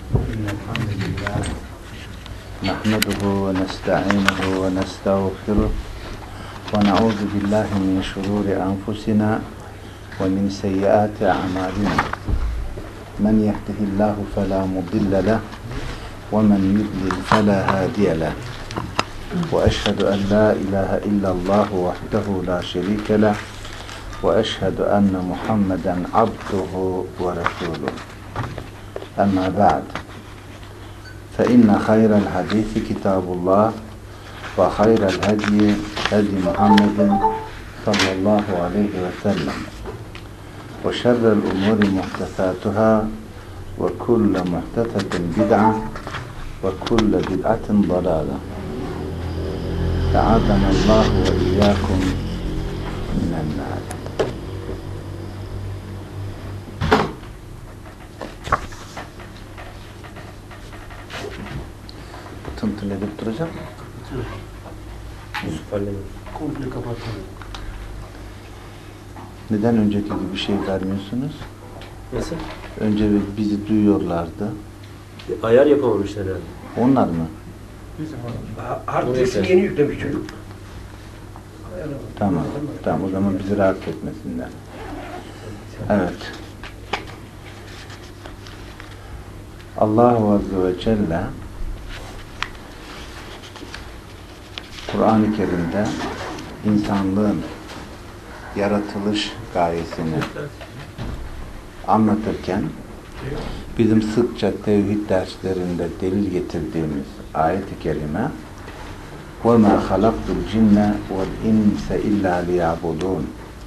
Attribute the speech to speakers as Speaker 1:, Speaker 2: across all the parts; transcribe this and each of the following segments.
Speaker 1: إن الحمد لله نحمده ونستعينه ونستغفره ونعوذ بالله من شرور أنفسنا ومن سيئات أعمالنا من يهده الله فلا مضل له ومن يضلل فلا هادي له وأشهد أن لا إله إلا الله وحده لا شريك له وأشهد أن محمدا عبده ورسوله أما بعد فإن خير الحديث كتاب الله وخير الهدي هدي محمد صلى الله عليه وسلم وشر الأمور محدثاتها وكل محدثة بدعة وكل بدعة ضلالة أعاذنا الله وإياكم من النار. Tıntılı edip duracak mı?
Speaker 2: Komple kapatalım.
Speaker 1: Neden önceki gibi bir şey vermiyorsunuz?
Speaker 2: Nasıl?
Speaker 1: Önce bizi duyuyorlardı.
Speaker 2: Ayar yapamamışlar herhalde.
Speaker 1: Onlar mı?
Speaker 3: Hard disk'i yeni yüklemiş çocuk.
Speaker 1: Tamam. Tamam, o zaman bizi rahatsız etmesinler. Evet. Allah Azze ve Celle Kur'an-ı Kerim'de insanlığın yaratılış gayesini anlatırken bizim sıkça tevhid derslerinde delil getirdiğimiz ayet-i kerime وَمَا خَلَقْتُ الْجِنَّ وَالْاِنْسَ اِلَّا لِيَعْبُدُونَ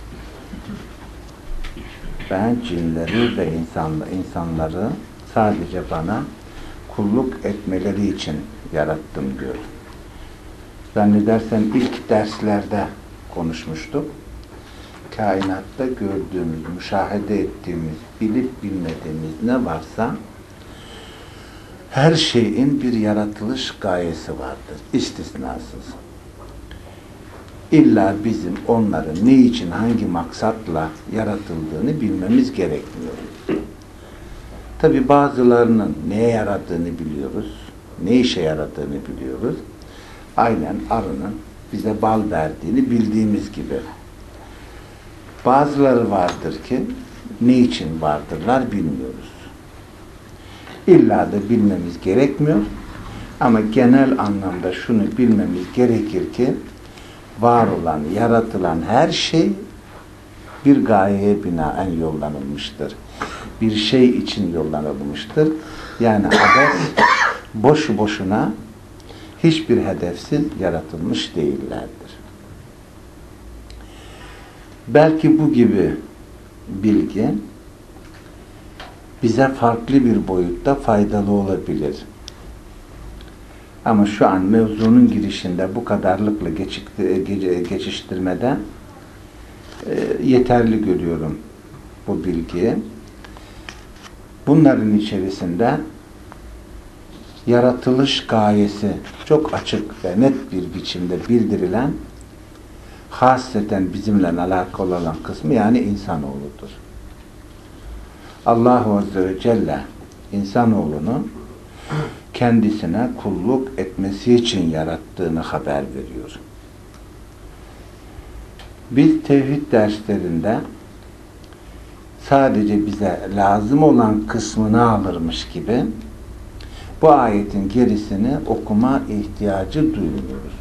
Speaker 1: Ben cinleri ve insanları sadece bana kulluk etmeleri için yarattım diyor. Zannedersem ilk derslerde konuşmuştuk. Kainatta gördüğümüz, müşahede ettiğimiz, bilip bilmediğimiz ne varsa her şeyin bir yaratılış gayesi vardır. İstisnasız. İlla bizim onların ne için, hangi maksatla yaratıldığını bilmemiz gerekmiyor. Tabi bazılarının neye yaradığını biliyoruz, ne işe yaradığını biliyoruz. Aynen arının bize bal verdiğini bildiğimiz gibi. Bazıları vardır ki ne için vardırlar bilmiyoruz. İlla da bilmemiz gerekmiyor. Ama genel anlamda şunu bilmemiz gerekir ki var olan, yaratılan her şey bir gayeye binaen yollanılmıştır. Bir şey için yollanılmıştır. Yani abes boşu boşuna hiçbir hedefsiz yaratılmış değillerdir. Belki bu gibi bilgi bize farklı bir boyutta faydalı olabilir. Ama şu an mevzunun girişinde bu kadarlıkla geçiştirmede yeterli görüyorum bu bilgiyi. Bunların içerisinde yaratılış gayesi çok açık ve net bir biçimde bildirilen hasreten bizimle alakalı olan kısmı yani insanoğludur. Allah Azze ve Celle insanoğlunu kendisine kulluk etmesi için yarattığını haber veriyor. Biz tevhid derslerinde sadece bize lazım olan kısmını alırmış gibi bu ayetin gerisini okuma ihtiyacı duymuyoruz.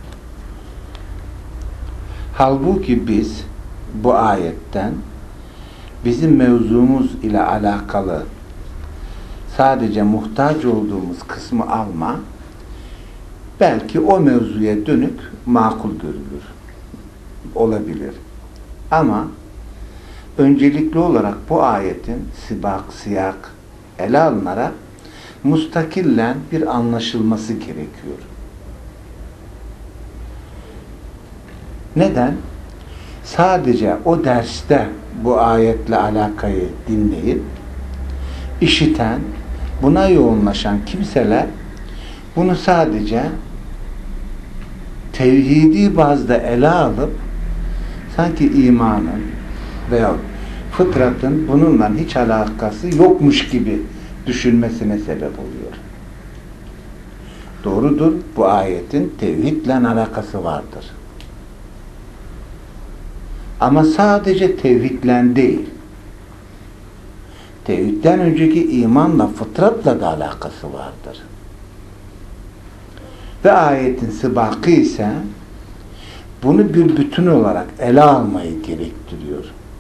Speaker 1: Halbuki biz bu ayetten bizim mevzumuz ile alakalı sadece muhtaç olduğumuz kısmı alma belki o mevzuya dönük makul görülür. Olabilir. Ama öncelikli olarak bu ayetin siyak ele alınarak mustakillen bir anlaşılması gerekiyor. Neden? Sadece o derste bu ayetle alakayı dinleyip işiten, buna yoğunlaşan kimseler bunu sadece tevhidi bazda ele alıp sanki imanın veya fıtratın bununla hiç alakası yokmuş gibi düşünmesine sebep oluyor. Doğrudur, bu ayetin tevhidle alakası vardır. Ama sadece tevhidle değil, tevhidden önceki imanla, fıtratla da alakası vardır. Ve ayetin sibakı ise bunu bir bütün olarak ele almayı gerektiriyor.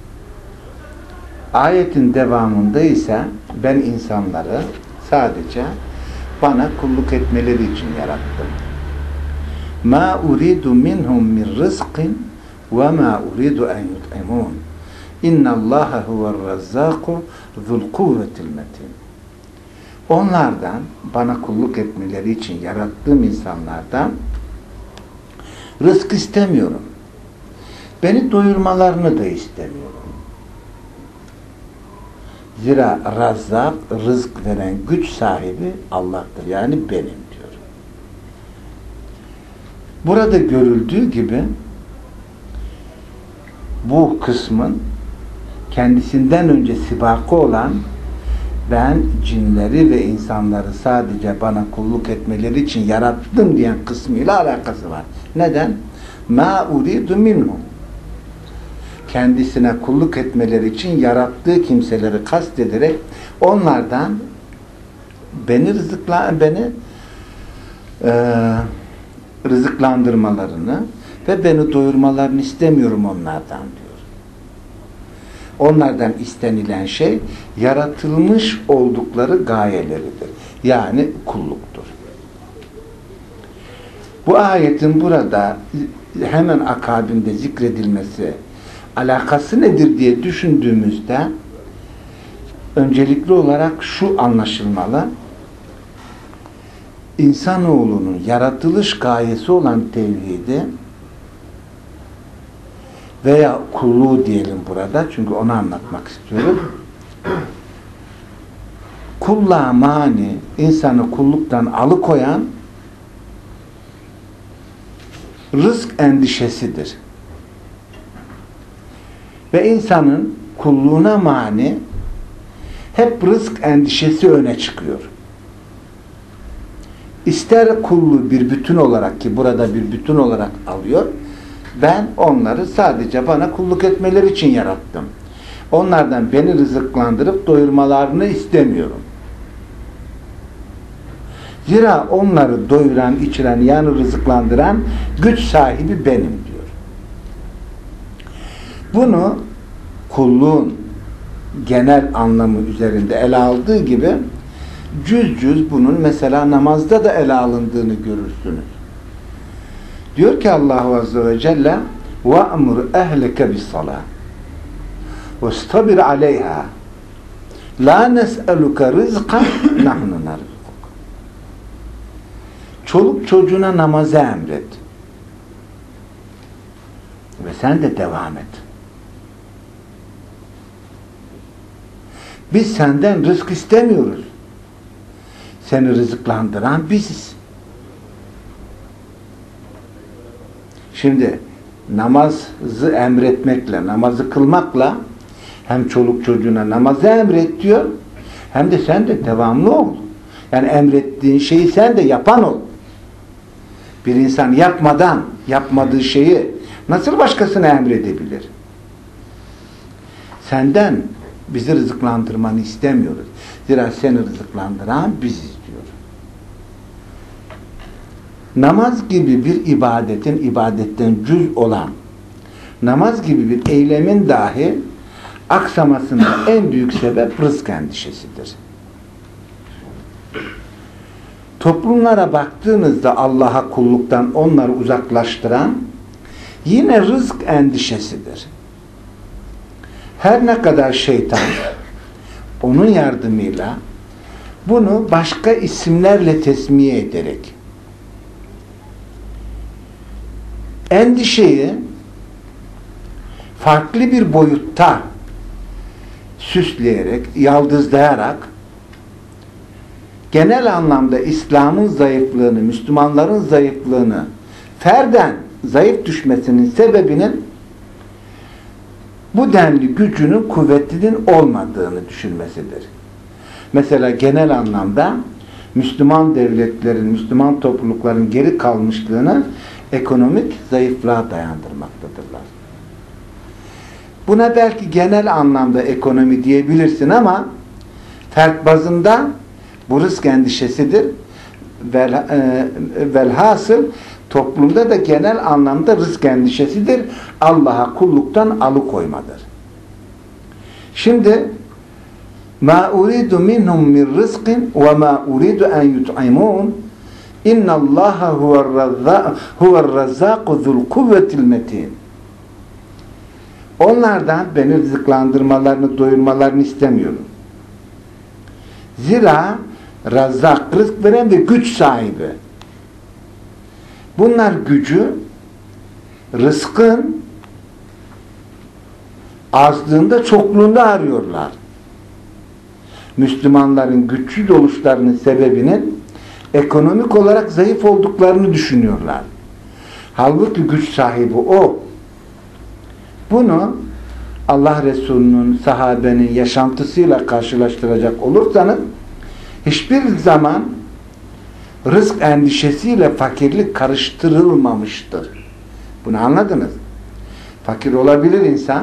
Speaker 1: Ayetin devamında ise ben insanları sadece bana kulluk etmeleri için yarattım. Ma uridu minhum min rizqin ve ma uridu en yut'imun. İnnallaha huve'r-Razzaku zul kuvvetil metin. Onlardan, bana kulluk etmeleri için yarattığım insanlardan rızk istemiyorum. Beni doyurmalarını da istemiyorum. Zira Razzak, rızk veren güç sahibi Allah'tır. Yani benim diyor. Burada görüldüğü gibi bu kısmın kendisinden önce sibakı olan ben cinleri ve insanları sadece bana kulluk etmeleri için yarattım diyen kısmıyla alakası var. Neden? Ma uridu minhum. Kendisine kulluk etmeleri için yarattığı kimseleri kastederek onlardan beni rızıklandırmalarını ve beni doyurmalarını istemiyorum onlardan diyor. Onlardan istenilen şey yaratılmış oldukları gayeleridir. Yani kulluktur. Bu ayetin burada hemen akabinde zikredilmesi alakası nedir diye düşündüğümüzde öncelikli olarak şu anlaşılmalı: İnsanoğlunun yaratılış gayesi olan tevhidi veya kulluğu diyelim burada, çünkü onu anlatmak istiyorum. Kulluğa mani, insanı kulluktan alıkoyan rızk endişesidir. Ve insanın kulluğuna mani hep rızk endişesi öne çıkıyor. İster kulluğu bir bütün olarak, ki burada bir bütün olarak alıyor, ben onları sadece bana kulluk etmeleri için yarattım. Onlardan beni rızıklandırıp doyurmalarını istemiyorum. Zira onları doyuran, içiren, yani rızıklandıran güç sahibi benim diyor. Bunu kulluğun genel anlamı üzerinde ele aldığı gibi cüz bunun mesela namazda da ele alındığını görürsünüz. Diyor ki Allahu Azze ve Celle وَأْمُرْ اَهْلَكَ بِالصَّلَاةِ وَاسْتَبِرْ عَلَيْهَا لَا نَسْأَلُكَ رِزْقًا نَحْنُ نَرْزُقُكَ. Çoluk çocuğuna namazı emret. Ve sen de devam et. Biz senden rızk istemiyoruz. Seni rızıklandıran biziz. Şimdi namazı emretmekle, namazı kılmakla hem çoluk çocuğuna namazı emret diyor, hem de sen de devamlı ol. Yani emrettiğin şeyi sen de yapan ol. Bir insan yapmadan yapmadığı şeyi nasıl başkasına emredebilir? Senden bizi rızıklandırmanı istemiyoruz. Zira seni rızıklandıran biziz diyor. Namaz gibi bir ibadetten cüz olan namaz gibi bir eylemin dahi aksamasının en büyük sebep rızk endişesidir. Toplumlara baktığınızda Allah'a kulluktan onları uzaklaştıran yine rızk endişesidir. Her ne kadar şeytan onun yardımıyla bunu başka isimlerle tesmiye ederek endişeyi farklı bir boyutta süsleyerek, yaldızlayarak genel anlamda İslam'ın zayıflığını, Müslümanların zayıflığını, ferden zayıf düşmesinin sebebinin bu denli gücünün, kuvvetinin olmadığını düşünmesidir. Mesela genel anlamda Müslüman devletlerin, Müslüman toplulukların geri kalmışlığını ekonomik zayıflığa dayandırmaktadırlar. Buna belki genel anlamda ekonomi diyebilirsin ama fert bazında bu rızk endişesidir. Velhasıl toplumda da genel anlamda rızk endişesidir. Allah'a kulluktan alıkoymadır. Şimdi مَا أُرِيدُ مِنْهُمْ مِنْ رِزْقٍ وَمَا أُرِيدُ أَنْ يُطْعِمُونَ اِنَّ اللّٰهَ هُوَ الرَّزَّاقُ ذُو الْقُوَّةِ الْمَتِينَ. Onlardan beni rızıklandırmalarını, doyurmalarını istemiyorum. Zira Razzak, rızk veren ve güç sahibi. Bunlar gücü rızkın azlığında, çokluğunda arıyorlar. Müslümanların güçsüz oluşlarının sebebinin ekonomik olarak zayıf olduklarını düşünüyorlar. Halbuki güç sahibi o. Bunu Allah Resulü'nün, sahabenin yaşantısıyla karşılaştıracak olursanız hiçbir zaman rızk endişesiyle fakirlik karıştırılmamıştır. Bunu anladınız. Fakir olabilir insan.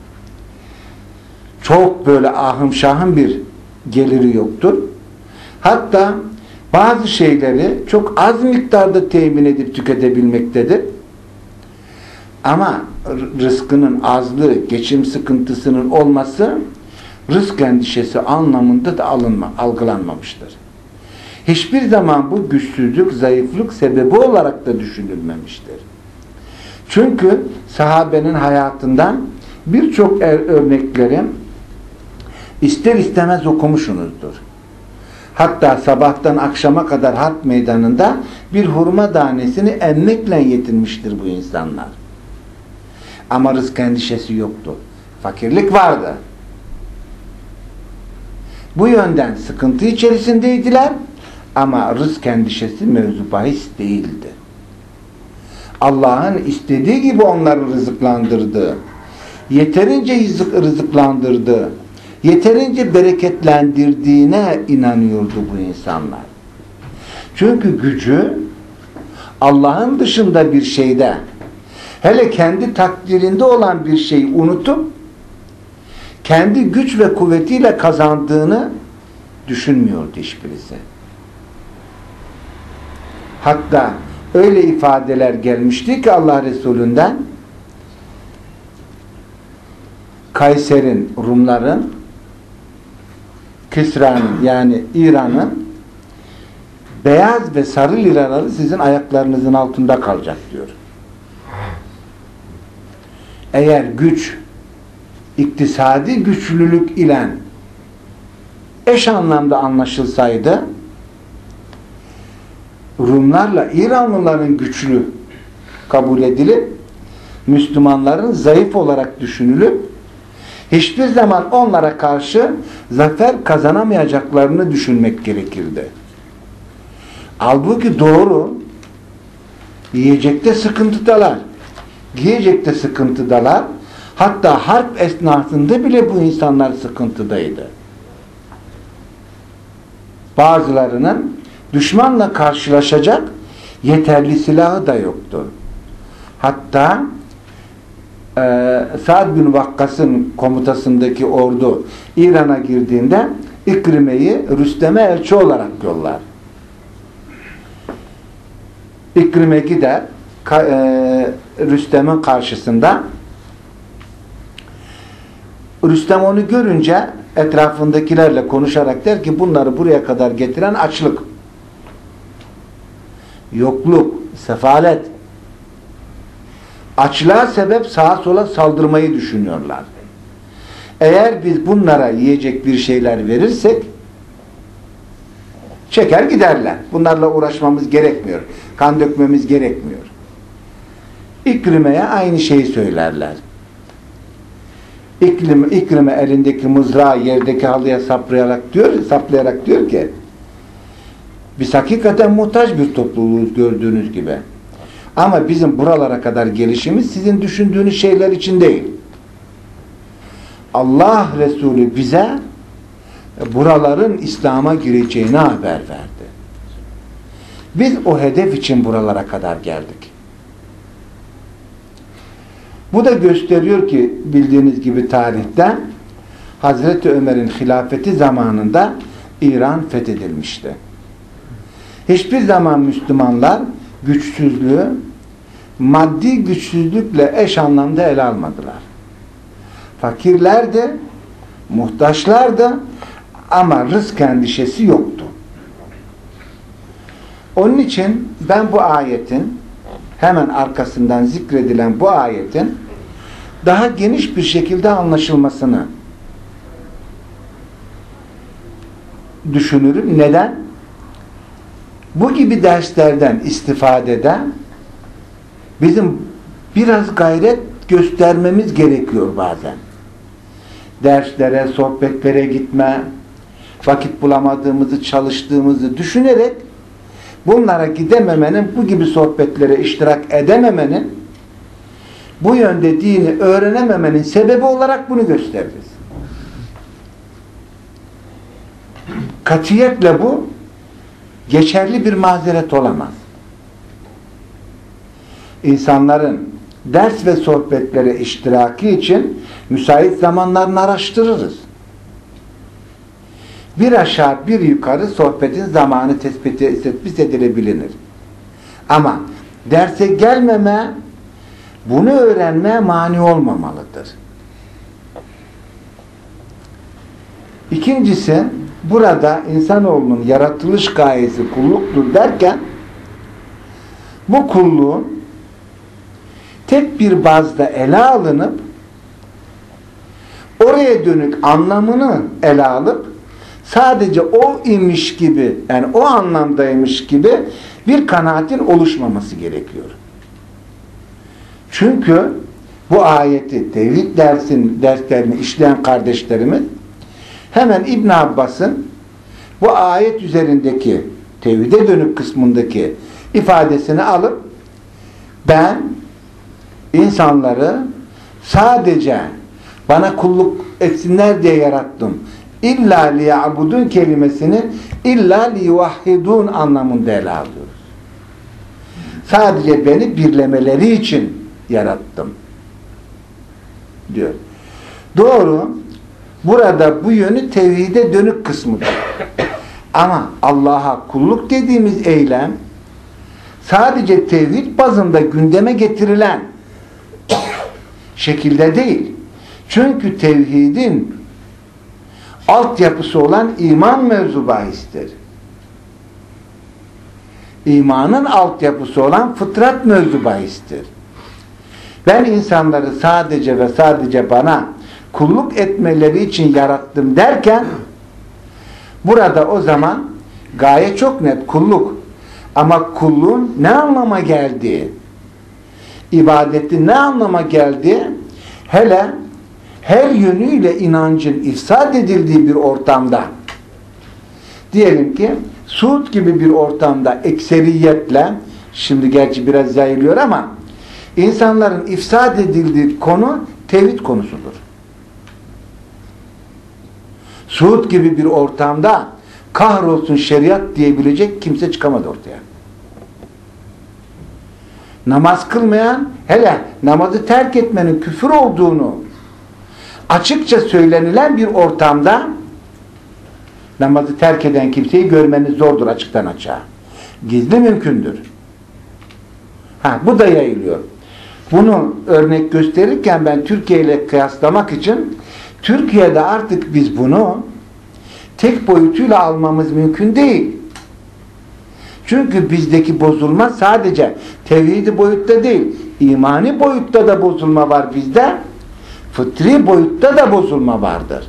Speaker 1: Çok böyle ahım şahım bir geliri yoktur. Hatta bazı şeyleri çok az miktarda temin edip tüketebilmektedir. Ama rızkının azlığı, geçim sıkıntısının olması rızk endişesi anlamında da algılanmamıştır. Hiçbir zaman bu güçsüzlük, zayıflık sebebi olarak da düşünülmemiştir. Çünkü sahabenin hayatından birçok örnekleri ister istemez okumuşsunuzdur. Hatta sabahtan akşama kadar harp meydanında bir hurma tanesini emmekle yetinmiştir bu insanlar. Ama rızk endişesi yoktu. Fakirlik vardı. Bu yönden sıkıntı içerisindeydiler ama rızk endişesi mevzu bahis değildi. Allah'ın istediği gibi onları rızıklandırdı. Yeterince rızıklandırdı. Yeterince bereketlendirdiğine inanıyordu bu insanlar. Çünkü gücü Allah'ın dışında bir şeyde, hele kendi takdirinde olan bir şeyi unutup kendi güç ve kuvvetiyle kazandığını düşünmüyordu hiçbirisi. Hatta öyle ifadeler gelmişti ki Allah Resulü'nden, Kayser'in, Rumların, Kisra'nın yani İran'ın beyaz ve sarı liraları sizin ayaklarınızın altında kalacak diyor. Eğer güç, iktisadi güçlülük ile eş anlamda anlaşılsaydı, Rumlarla İranlıların güçlü kabul edilip Müslümanların zayıf olarak düşünülüp hiçbir zaman onlara karşı zafer kazanamayacaklarını düşünmek gerekirdi. Halbuki doğru, yiyecekte sıkıntıdalar, giyecekte sıkıntıdalar, hatta harp esnasında bile bu insanlar sıkıntıdaydı. Bazılarının düşmanla karşılaşacak yeterli silahı da yoktu. Hatta Sa'd bin Vakkas'ın komutasındaki ordu İran'a girdiğinde İkrime'yi Rüstem'e elçi olarak yollar. İkrime gider Rüstem'in karşısında. Rüstem onu görünce etrafındakilerle konuşarak der ki bunları buraya kadar getiren açlık, yokluk, sefalet. Açlığa sebep sağa sola saldırmayı düşünüyorlar. Eğer biz bunlara yiyecek bir şeyler verirsek çeker giderler. Bunlarla uğraşmamız gerekmiyor. Kan dökmemiz gerekmiyor. İkrime'ye aynı şeyi söylerler. İkrime elindeki mızrağı yerdeki halıya saplayarak diyor ki biz hakikaten muhtaç bir topluluğuz gördüğünüz gibi. Ama bizim buralara kadar gelişimiz sizin düşündüğünüz şeyler için değil. Allah Resulü bize buraların İslam'a gireceğini haber verdi. Biz o hedef için buralara kadar geldik. Bu da gösteriyor ki bildiğiniz gibi tarihte Hazreti Ömer'in hilafeti zamanında İran fethedilmişti. Hiçbir zaman Müslümanlar güçsüzlüğü maddi güçsüzlükle eş anlamda ele almadılar. Fakirlerdi, muhtaçlardı ama rızk endişesi yoktu. Onun için ben bu ayetin hemen arkasından zikredilen bu ayetin daha geniş bir şekilde anlaşılmasını düşünürüm. Neden? Bu gibi derslerden istifadede bizim biraz gayret göstermemiz gerekiyor bazen. Derslere, sohbetlere gitme, vakit bulamadığımızı, çalıştığımızı düşünerek bunlara gidememenin, bu gibi sohbetlere iştirak edememenin, bu yönde dini öğrenememenin sebebi olarak bunu gösteririz. Katiyetle bu geçerli bir mazeret olamaz. İnsanların ders ve sohbetlere iştiraki için müsait zamanlarını araştırırız. Bir aşağı bir yukarı sohbetin zamanı tespit edilebilir. Ama derse gelmeme, bunu öğrenmeye mani olmamalıdır. İkincisi, burada insanoğlunun yaratılış gayesi kulluktur derken, bu kulluğun tek bir bazda ele alınıp oraya dönük anlamını ele alıp sadece o imiş gibi, yani o anlamdaymış gibi bir kanaatin oluşmaması gerekiyor. Çünkü bu ayeti tevhid derslerini işleyen kardeşlerimiz hemen İbn Abbas'ın bu ayet üzerindeki tevhide dönük kısmındaki ifadesini alıp ben insanları sadece bana kulluk etsinler diye yarattım. İlla liya'budun kelimesini illa liyuvahhidun anlamında ele alıyoruz. Sadece beni birlemeleri için yarattım diyor. Doğru. Burada bu yönü tevhide dönük kısmıdır. Ama Allah'a kulluk dediğimiz eylem sadece tevhid bazında gündeme getirilen şekilde değil. Çünkü tevhidin altyapısı olan iman mevzu bahistir. İmanın altyapısı olan fıtrat mevzu bahistir. Ben insanları sadece ve sadece bana kulluk etmeleri için yarattım derken burada o zaman gaye çok net, kulluk. Ama kulluğun ne anlama geldiği, ibadetin ne anlama geldiği, hele her yönüyle inancın ifsad edildiği bir ortamda, diyelim ki Suud gibi bir ortamda ekseriyetle, şimdi gerçi biraz yayılıyor ama insanların ifsad edildiği konu tevhid konusudur. Suud gibi bir ortamda kahrolsun şeriat diyebilecek kimse çıkamadı ortaya. Namaz kılmayan, hele namazı terk etmenin küfür olduğunu açıkça söylenilen bir ortamda namazı terk eden kimseyi görmeniz zordur açıktan açığa. Gizli mümkündür. Bu da yayılıyor. Bunu örnek gösterirken ben Türkiye ile kıyaslamak için Türkiye'de artık biz bunu tek boyutuyla almamız mümkün değil. Çünkü bizdeki bozulma sadece tevhidi boyutta değil, imani boyutta da bozulma var bizde, fıtri boyutta da bozulma vardır.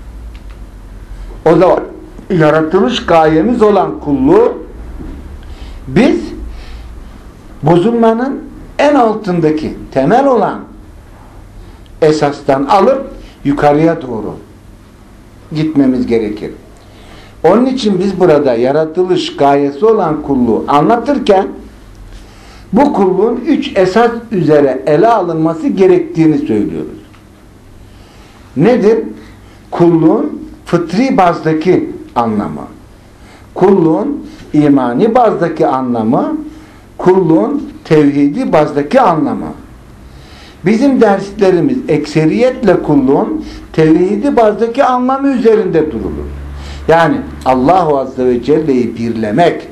Speaker 1: O zaman yaratılış gayemiz olan kulluğu biz bozulmanın en altındaki temel olan esastan alıp yukarıya doğru gitmemiz gerekir. Onun için biz burada yaratılış gayesi olan kulluğu anlatırken bu kulluğun 3 esas üzere ele alınması gerektiğini söylüyoruz. Nedir? Kulluğun fıtri bazdaki anlamı, kulluğun imani bazdaki anlamı, kulluğun tevhidi bazdaki anlamı. Bizim derslerimiz ekseriyetle kulluğun tevhidi bazdaki anlamı üzerinde durulur. Yani Allahu Azze ve Celle'yi birlemek,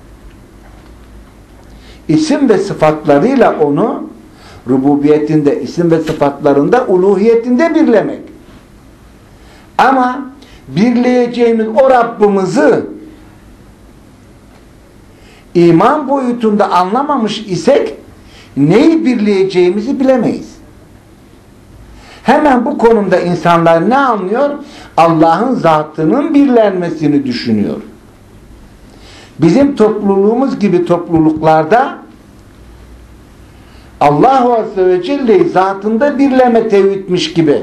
Speaker 1: isim ve sıfatlarıyla onu rububiyetinde, isim ve sıfatlarında, uluhiyetinde birlemek. Ama birleyeceğimiz o Rabbimizi iman boyutunda anlamamış isek neyi birleyeceğimizi bilemeyiz. Hemen bu konumda insanlar ne anlıyor? Allah'ın zatının birlenmesini düşünüyor. Bizim topluluğumuz gibi topluluklarda Allahu Azze ve Celle'yi zatında birleme tevhidmiş gibi,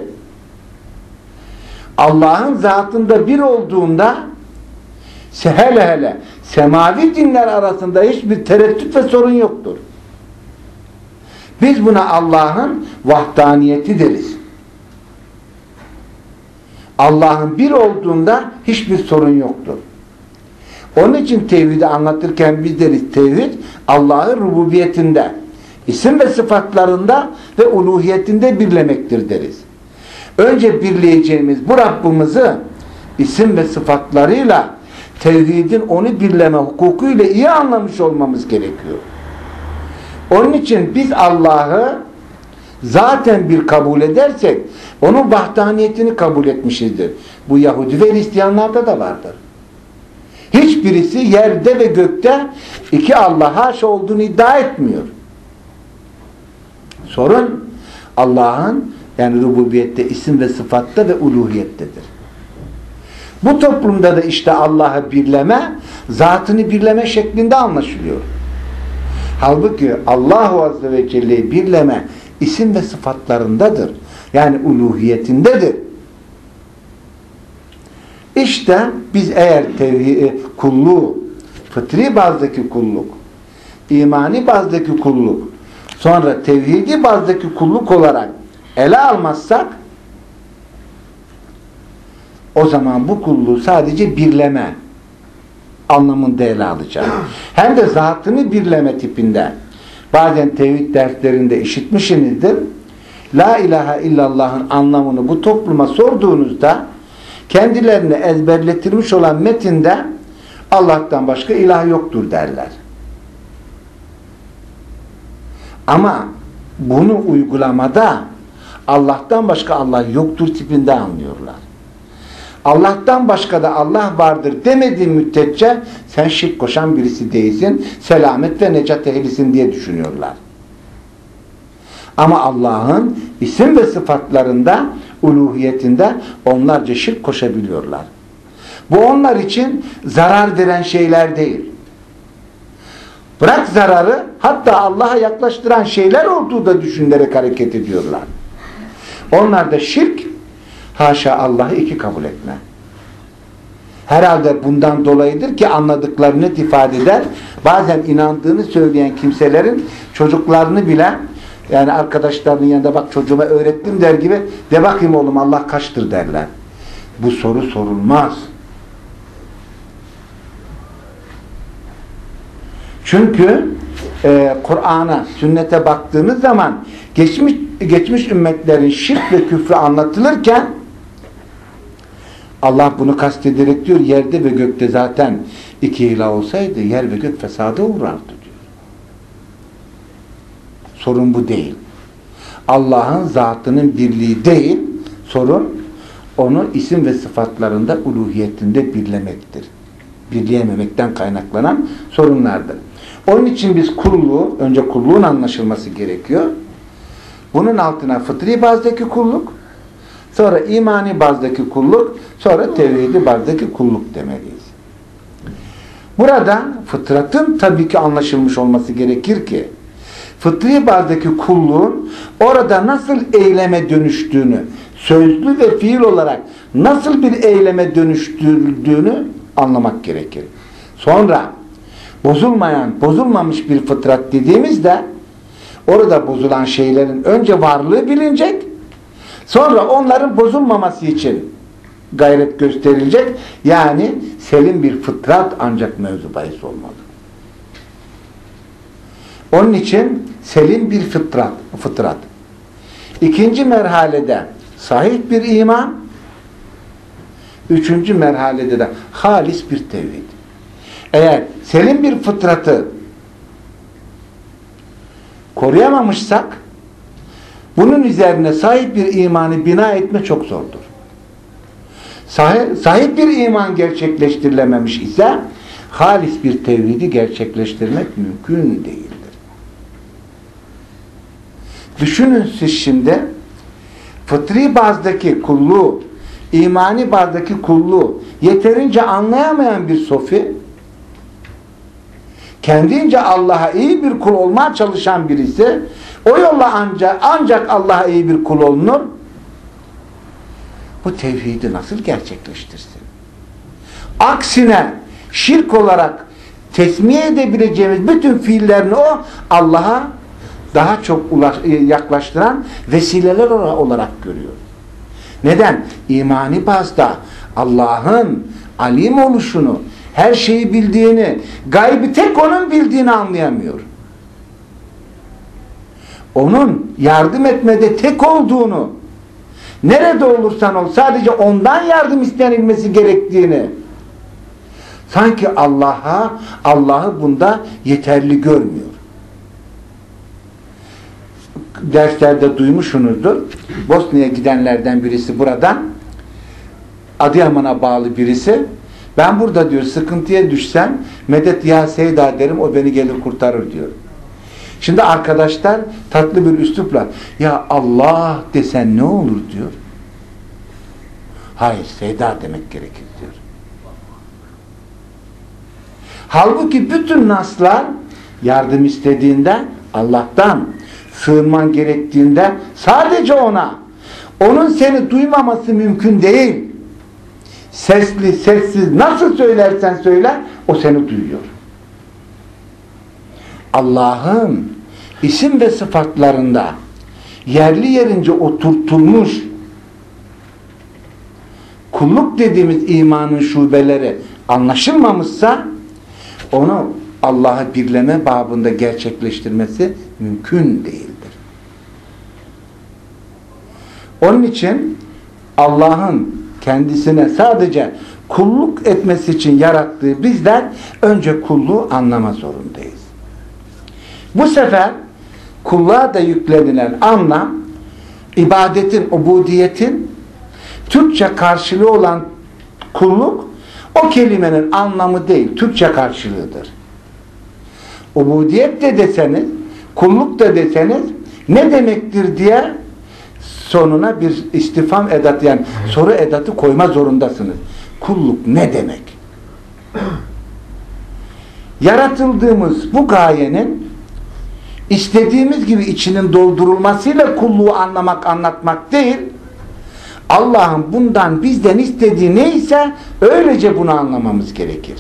Speaker 1: Allah'ın zatında bir olduğunda hele semavi dinler arasında hiçbir tereddüt ve sorun yoktur. Biz buna Allah'ın vahdaniyeti deriz. Allah'ın bir olduğunda hiçbir sorun yoktur. Onun için tevhidi anlatırken biz deriz tevhid Allah'ın rububiyetinde, isim ve sıfatlarında ve uluhiyetinde birlemektir deriz. Önce birleyeceğimiz bu Rabbimizi isim ve sıfatlarıyla tevhidin onu birleme hukukuyla iyi anlamış olmamız gerekiyor. Onun için biz Allah'ı zaten bir kabul edersek onun vahdaniyetini kabul etmişizdir. Bu Yahudi ve Hristiyanlarda da vardır. Hiçbirisi yerde ve gökte iki Allah haşa olduğunu iddia etmiyor. Sorun Allah'ın yani rububiyette, isim ve sıfatta ve uluhiyettedir. Bu toplumda da işte Allah'ı birleme, zatını birleme şeklinde anlaşılıyor. Halbuki Allahu Azze ve Celle'yi birleme isim ve sıfatlarındadır. Yani uluhiyetindedir. İşte biz eğer kulluğu, fıtri bazdaki kulluk, imani bazdaki kulluk, sonra tevhidi bazdaki kulluk olarak ele almazsak o zaman bu kulluğu sadece birleme anlamında ele alacak. Hem de zatını birleme tipinde. Bazen tevhid derslerinde işitmişsinizdir. La ilahe illallah'ın anlamını bu topluma sorduğunuzda kendilerine ezberletilmiş olan metinde Allah'tan başka ilah yoktur derler. Ama bunu uygulamada Allah'tan başka Allah yoktur tipinde anlıyorlar. Allah'tan başka da Allah vardır demediğin müddetçe sen şirk koşan birisi değilsin, selamet ve necat ehlisin diye düşünüyorlar. Ama Allah'ın isim ve sıfatlarında, uluhiyetinde onlarca şirk koşabiliyorlar. Bu onlar için zarar veren şeyler değil. Bırak zararı, hatta Allah'a yaklaştıran şeyler olduğu da düşünerek hareket ediyorlar. Onlar da şirk, haşa Allah'ı iki kabul etme. Herhalde bundan dolayıdır ki anladıklarını net ifade eder. Bazen inandığını söyleyen kimselerin çocuklarını bile, yani arkadaşlarının yanında bak çocuğuma öğrettim der gibi, de bakayım oğlum Allah kaçtır derler. Bu soru sorulmaz. Çünkü Kur'an'a, sünnete baktığınız zaman geçmiş ümmetlerin şirk ve küfrü anlatılırken Allah bunu kastederek diyor, yerde ve gökte zaten iki ilah olsaydı yer ve gök fesada uğrardı diyor. Sorun bu değil. Allah'ın zatının birliği değil, sorun onu isim ve sıfatlarında, uluhiyetinde birlemektir. Birleyememekten kaynaklanan sorunlardır. Onun için biz kulluğu, önce kulluğun anlaşılması gerekiyor. Bunun altına fıtri bazdaki kulluk, sonra imani bazdaki kulluk, sonra tevhidi bazdaki kulluk demeliyiz. Burada fıtratın tabii ki anlaşılmış olması gerekir ki fıtri bazdaki kulluğun orada nasıl eyleme dönüştüğünü, sözlü ve fiil olarak nasıl bir eyleme dönüştürüldüğünü anlamak gerekir. Sonra bozulmamış bir fıtrat dediğimizde orada bozulan şeylerin önce varlığı bilinecek, sonra onların bozulmaması için gayret gösterilecek. Yani selim bir fıtrat ancak mevzu bahis olmalı. Onun için selim bir fıtrat. İkinci merhalede sahih bir iman, üçüncü merhalede de halis bir tevhid. Eğer selim bir fıtratı koruyamamışsak, bunun üzerine sahip bir imanı bina etme çok zordur. Sahip bir iman gerçekleştirilememiş ise halis bir tevhidi gerçekleştirmek mümkün değildir. Düşünün siz şimdi fıtri bazdaki kulluğu, imani bazdaki kulluğu yeterince anlayamayan bir sofi, kendince Allah'a iyi bir kul olmaya çalışan birisi, o yolla ancak Allah'a iyi bir kul olunur. Bu tevhidi nasıl gerçekleştirsin? Aksine şirk olarak tesmiye edebileceğimiz bütün fiillerini o Allah'a daha çok yaklaştıran vesileler olarak görüyor. Neden? İmani bazda Allah'ın alim oluşunu, her şeyi bildiğini, gaybi tek onun bildiğini anlayamıyor. Onun yardım etmede tek olduğunu, nerede olursan ol sadece ondan yardım istenilmesi gerektiğini, sanki Allah'ı bunda yeterli görmüyor. Derslerde duymuşsunuzdur. Bosna'ya gidenlerden birisi buradan, Adıyaman'a bağlı birisi, ben burada diyor sıkıntıya düşsem medet ya Seyda derim, o beni gelir kurtarır diyor. Şimdi arkadaşlar tatlı bir üslupla ya Allah desen ne olur diyor. Hayır, Seyda demek gerekir diyor. Halbuki bütün naslar yardım istediğinde Allah'tan, sığınman gerektiğinde sadece ona, onun seni duymaması mümkün değil. Sesli, sessiz nasıl söylersen söyle o seni duyuyor. Allah'ın isim ve sıfatlarında yerli yerince oturtulmuş kulluk dediğimiz imanın şubeleri anlaşılmamışsa onu Allah'ı birleme babında gerçekleştirmesi mümkün değildir. Onun için Allah'ın kendisine sadece kulluk etmesi için yarattığı bizler önce kulluğu anlama zorundayız. Bu sefer kulluğa da yüklenilen anlam ibadetin, ubudiyetin Türkçe karşılığı olan kulluk o kelimenin anlamı değil, Türkçe karşılığıdır. Ubudiyet de deseniz, kulluk da deseniz ne demektir diye sonuna bir istifham edatı, yani soru edatı koyma zorundasınız. Kulluk ne demek? Yaratıldığımız bu gayenin istediğimiz gibi içinin doldurulmasıyla kulluğu anlamak, anlatmak değil, Allah'ın bundan bizden istediği neyse öylece bunu anlamamız gerekir.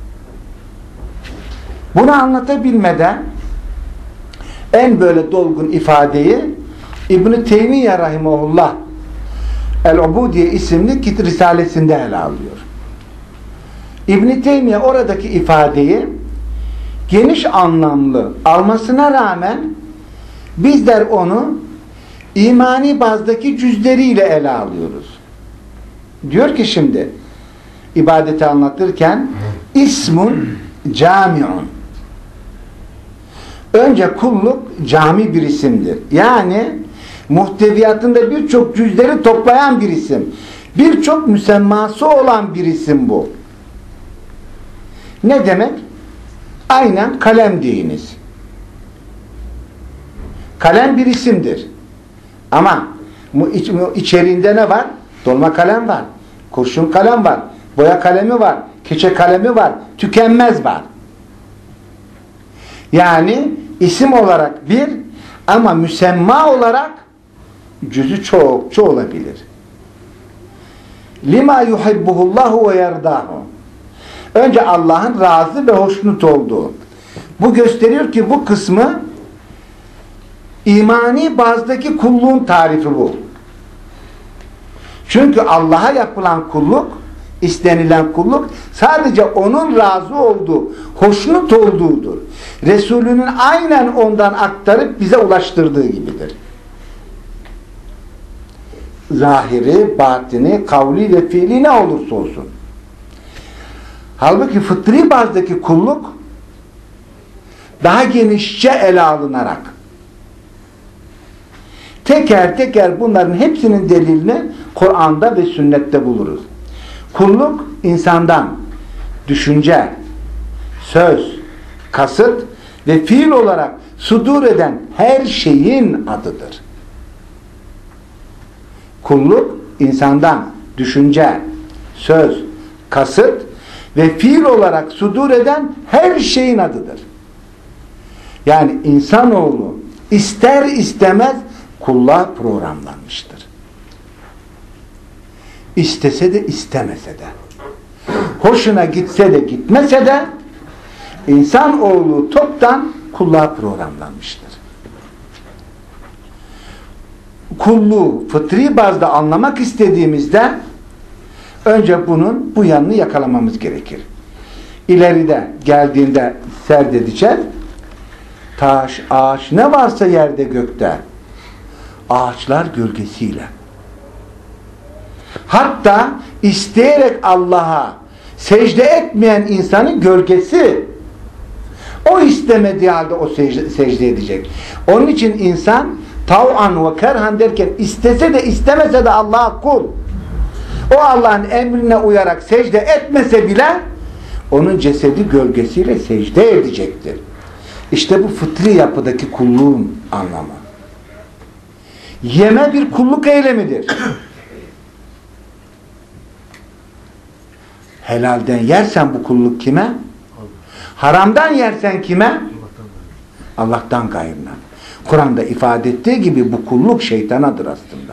Speaker 1: Bunu anlatabilmeden en böyle dolgun ifadeyi İbn-i Teymiye Rahimahullah El-Ubudiye isimli risalesinde ele alıyor. İbn-i Teymiye oradaki ifadeyi geniş anlamlı almasına rağmen bizler onu imani bazdaki cüzleriyle ele alıyoruz. Diyor ki şimdi ibadeti anlatırken ismun camiun. Önce kulluk cami bir isimdir. Yani muhteviyatında birçok cüzleri toplayan bir isim. Birçok müsemması olan bir isim bu. Ne demek? Aynen kalem deyiniz. Kalem bir isimdir. Ama içeriğinde ne var? Dolma kalem var. Kurşun kalem var. Boya kalemi var. Keçe kalemi var. Tükenmez var. Yani isim olarak bir ama müsemma olarak cüzü çokça olabilir. Lima yuhibbuhullahu ve yerdahu. Önce Allah'ın razı ve hoşnut olduğu. Bu gösteriyor ki bu kısmı imani bazdaki kulluğun tarifi bu. Çünkü Allah'a yapılan kulluk, istenilen kulluk sadece onun razı olduğu, hoşnut olduğudur. Resulünün aynen ondan aktarıp bize ulaştırdığı gibidir. Zahiri, batini, kavli ve fiili ne olursa olsun. Halbuki fıtri bazdaki kulluk daha genişçe ele alınarak teker teker bunların hepsinin delilini Kur'an'da ve sünnette buluruz. Kulluk insandan düşünce, söz, kasıt ve fiil olarak sudur eden her şeyin adıdır. Kulluk insandan düşünce, söz, kasıt ve fiil olarak sudur eden her şeyin adıdır. Yani insanoğlu ister istemez kulluğa programlanmıştır. İstese de istemese de, hoşuna gitse de gitmese de insanoğlu toptan kulluğa programlanmıştır. Kulluğu fıtri bazda anlamak istediğimizde önce bunun bu yanını yakalamamız gerekir. İleride geldiğinde serdedeceğiz. Taş, ağaç ne varsa yerde gökte ağaçlar gölgesiyle. Hatta isteyerek Allah'a secde etmeyen insanın gölgesi o istemediği halde o secde edecek. Onun için insan tav'an ve kerhan derken istese de istemese de Allah'a kul. O Allah'ın emrine uyarak secde etmese bile onun cesedi gölgesiyle secde edecektir. İşte bu fıtri yapıdaki kulluğun anlamı. Yeme bir kulluk eylemidir. Helalden yersen bu kulluk kime? Haramdan yersen kime? Allah'tan gayrına. Kur'an'da ifade ettiği gibi bu kulluk şeytanadır aslında.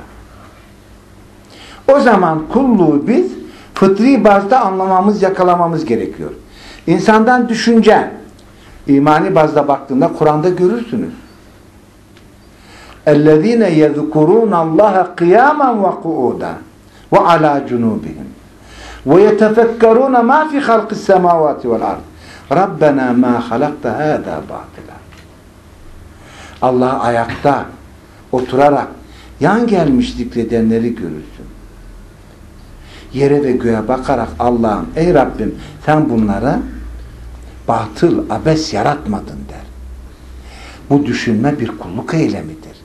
Speaker 1: O zaman kulluğu biz fıtri bazda anlamamız, yakalamamız gerekiyor. İnsandan düşünce, imani bazda baktığında Kur'an'da görürsünüz. اَلَّذ۪ينَ يَذْكُرُونَ اللّٰهَ قِيَامًا وَقُعُودًا وَعَلَى جُنُوبِهِمْ وَيَتَفَكَّرُونَ مَا فِي خَلْقِ السَّمَاوَاتِ وَالْأَرْضِ رَبَّنَا مَا خَلَقْتَ هَذَا بَاطِلًا. Allah ayakta oturarak yan gelmiş zikredenleri görürsün. Yere ve göğe bakarak Allah'ım, ey Rabbim sen bunları batıl, abes yaratmadın der. Bu düşünme bir kulluk eylemidir.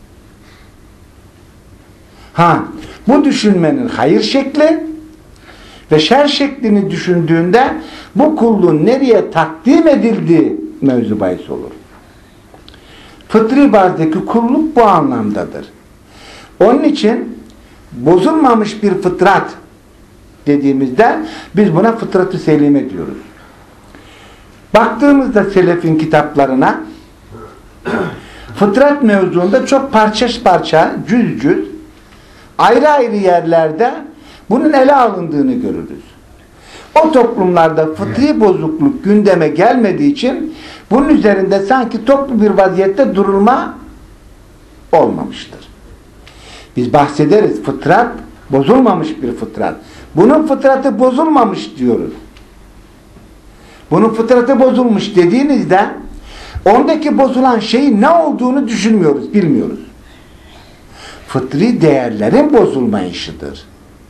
Speaker 1: Bu düşünmenin hayır şekli ve şer şeklini düşündüğünde bu kulluğun nereye takdim edildiği mevzu bahis olur. Fıtri bazdaki kulluk bu anlamdadır. Onun için bozulmamış bir fıtrat dediğimizde biz buna fıtrat-ı selime diyoruz. Baktığımızda selefin kitaplarına fıtrat mevzuunda çok parça parça, cüz cüz ayrı ayrı yerlerde bunun ele alındığını görürüz. O toplumlarda fıtri bozukluk gündeme gelmediği için bunun üzerinde sanki toplu bir vaziyette durulma olmamıştır. Biz bahsederiz, fıtrat bozulmamış bir fıtrat. Bunun fıtratı bozulmamış diyoruz. Bunun fıtratı bozulmuş dediğinizde ondaki bozulan şeyin ne olduğunu düşünmüyoruz, bilmiyoruz. Fıtri değerlerin bozulmayışıdır.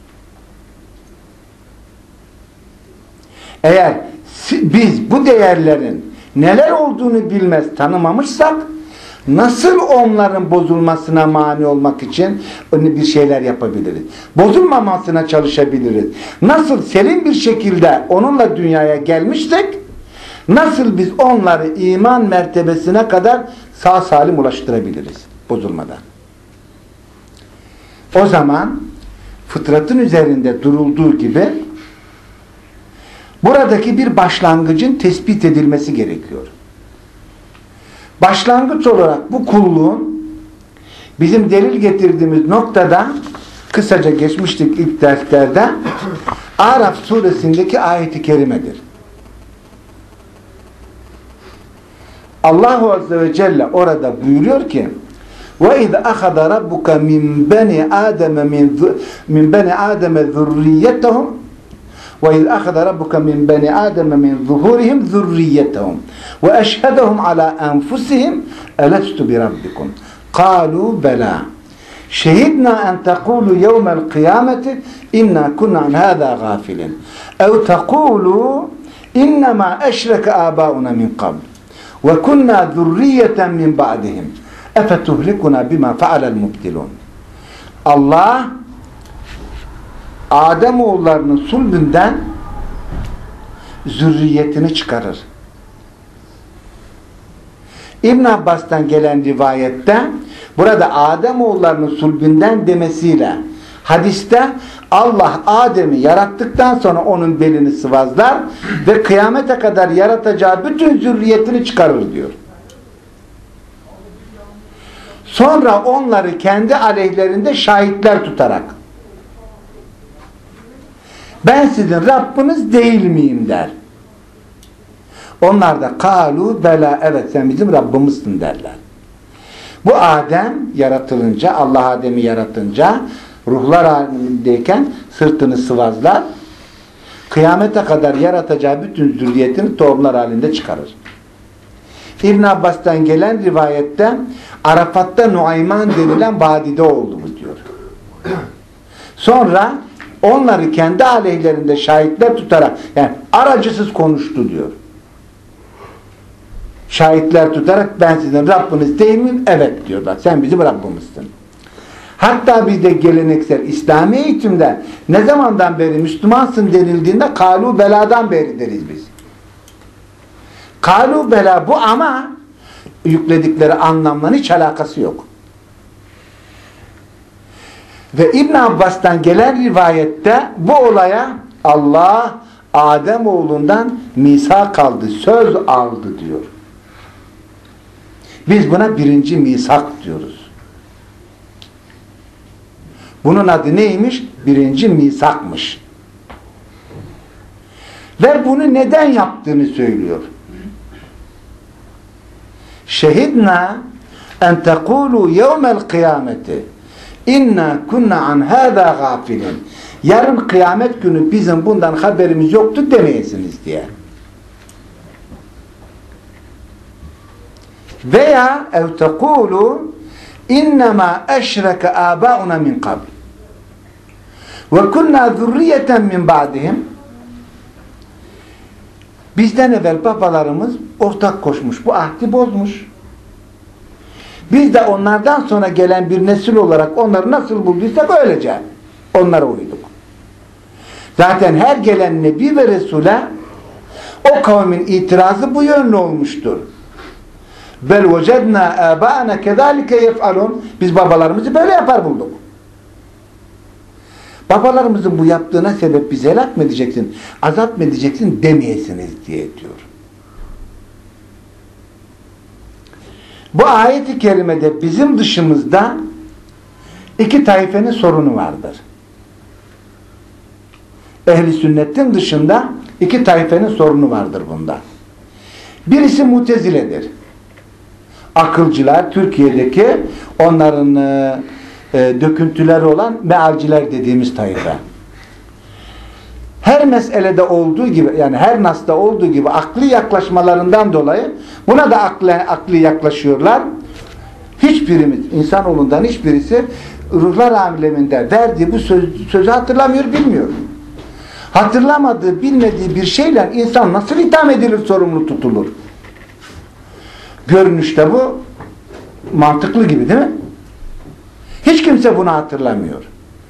Speaker 1: Eğer biz bu değerlerin neler olduğunu bilmez, tanımamışsak nasıl onların bozulmasına mani olmak için bir şeyler yapabiliriz? Bozulmamasına çalışabiliriz. Nasıl selim bir şekilde onunla dünyaya gelmiştik, nasıl biz onları iman mertebesine kadar sağ salim ulaştırabiliriz bozulmadan? O zaman fıtratın üzerinde durulduğu gibi buradaki bir başlangıcın tespit edilmesi gerekiyor. Başlangıç olarak bu kulluğun bizim delil getirdiğimiz noktada kısaca geçmiştik ilk derslerde Araf suresindeki ayet-i kerimedir. Allahu Azze ve Celle orada buyuruyor ki وَاِذْ أَخَذَ رَبُّكَ مِنْ بَنِي آدَمَ ذُرِّيَّتَهُمْ وَاِذْ أَخَذَ رَبُّكَ مِنْ بَنِي آدَمَ مِنْ ظُهُورِهِمْ ذُرِّيَّتَهُمْ وَأَشْهَدَهُمْ عَلَى أَنْفُسِهِمْ أَلَسْتُ بِرَبِّكُمْ قَالُوا بَلَى شَهِدْنَا أَنْ تَقُولُوا يَوْمَ الْقِيَامَةِ إِنَّا كُنَّا عَنْ هَذَا غَافِلِينَ اَوْ تَقُولُوا إِنَّمَا أَشْرَكَ آبَاؤُنَا مِنْ قَبْلُ وَكُنَّا ذُرِّيَّةً مِنْ بَعْدِهِمْ اَفَتُهْلِكُنَا بِمَا فَعَلَ الْمُبْتِلُونَ Allah Ademoğullarının sulbünden zürriyetini çıkarır. İbn Abbas'tan gelen rivayette burada Ademoğullarının sulbünden demesiyle hadiste Allah Adem'i yarattıktan sonra onun belini sıvazlar ve kıyamete kadar yaratacağı bütün zürriyetini çıkarır diyor. Sonra onları kendi aleyhlerinde şahitler tutarak ben sizin Rabbiniz değil miyim der. Onlar da kalu bela evet sen bizim Rabbimizsin derler. Bu Adem yaratılınca Allah Adem'i yaratınca ruhlar halindeyken sırtını sıvazlar. Kıyamete kadar yaratacağı bütün zürriyetini tohumlar halinde çıkarır. İbn Abbas'tan gelen rivayette Arafat'ta Nuayman denilen vadide oldu bu diyor. Sonra onları kendi aleyhlerinde şahitler tutarak yani aracısız konuştu diyor. Şahitler tutarak ben sizin Rabbiniz değil miyim? Evet diyorlar. Sen bizim Rabbimizsin. Hatta bizde geleneksel İslami eğitimde ne zamandan beri Müslümansın denildiğinde kalu beladan beri deriz biz. Kalu bela bu ama yükledikleri anlamla hiç alakası yok. Ve İbn Abbas'tan gelen rivayette bu olaya Allah Ademoğlundan misak aldı, söz aldı diyor. Biz buna birinci misak diyoruz. Bunun adı neymiş? Birinci misakmış. Ve bunu neden yaptığını söylüyor. Şehidna en tekulu yevmel kıyameti inna kunna an hâzâ gâfilin. Yarın kıyamet günü bizim bundan haberimiz yoktu demeyesiniz diye. Veya ev tekulu innema eşreke âbâuna min kabl ve kunna zürriyeten min ba'dihim. Bizden evvel babalarımız ortak koşmuş. Bu ahdi bozmuş. Biz de onlardan sonra gelen bir nesil olarak onları nasıl bulduysak öylece onlara uyduk. Zaten her gelen Nebi ve Resul'e o kavmin itirazı bu yönlü olmuştur. Bel vecedna âbâna kezâlike yef'alun. Biz babalarımızı böyle yapar bulduk. Babalarımızın bu yaptığına sebep bizi helak mı edeceksin, azap mı edeceksin demeyesiniz diye diyor. Bu ayet-i kerimede bizim dışımızda iki taifenin sorunu vardır. Ehli sünnetin dışında iki taifenin sorunu vardır bunda. Birisi Mutezile'dir. Akılcılar, Türkiye'deki onların döküntüleri olan mealciler dediğimiz taife. Her meselede olduğu gibi yani her nasta olduğu gibi akli yaklaşmalarından dolayı buna da akli yaklaşıyorlar. Hiçbirimiz, insanoğlundan hiçbirisi ruhlar aleminde verdiği bu sözü hatırlamıyor, bilmiyor. Hatırlamadığı, bilmediği bir şeyle insan nasıl itham edilir, sorumlu tutulur? Görünüşte bu mantıklı gibi değil mi? Hiç kimse bunu hatırlamıyor.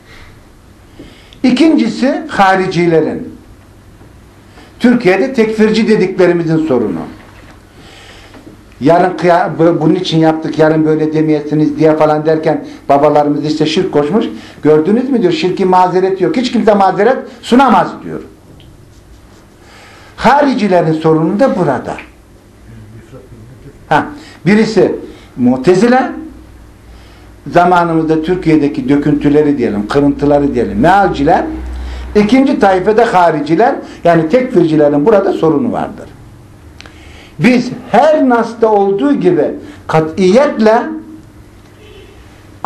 Speaker 1: İkincisi haricilerin. Türkiye'de tekfirci dediklerimizin sorunu. Yarın bunun için yaptık, yarın böyle demeyesiniz diye falan derken babalarımız işte şirk koşmuş. Gördünüz mü diyor, şirkin mazereti yok. Hiç kimse mazeret sunamaz diyor. Haricilerin sorunu da burada. Birisi Mu'tezile, zamanımızda Türkiye'deki döküntüleri diyelim, kırıntıları diyelim, mealciler. İkinci taifede hariciler, yani tekfircilerin burada sorunu vardır. Biz her nasta olduğu gibi katiyetle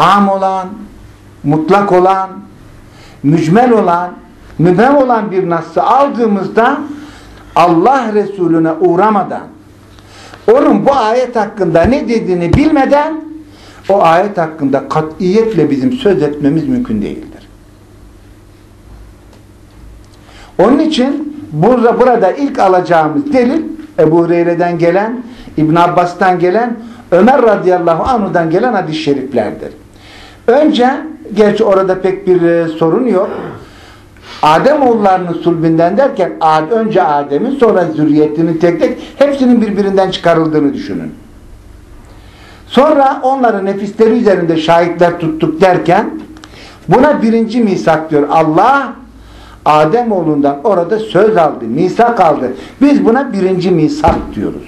Speaker 1: am olan, mutlak olan, mücmel olan, mübhem olan bir nas'ı aldığımızda Allah Resulüne uğramadan, onun bu ayet hakkında ne dediğini bilmeden o ayet hakkında katiyetle bizim söz etmemiz mümkün değildir. Onun için burada ilk alacağımız delil Ebu Hureyre'den gelen, İbn Abbas'tan gelen, Ömer radıyallahu anhu'dan gelen hadis-i şeriflerdir. Önce, gerçi orada pek bir sorun yok. Ademoğullarının sulbinden derken önce Adem'in sonra zürriyetinin tek tek hepsinin birbirinden çıkarıldığını düşünün. Sonra onların nefisleri üzerinde şahitler tuttuk derken buna birinci misak diyor. Allah Ademoğlundan orada söz aldı, misak aldı. Biz buna birinci misak diyoruz.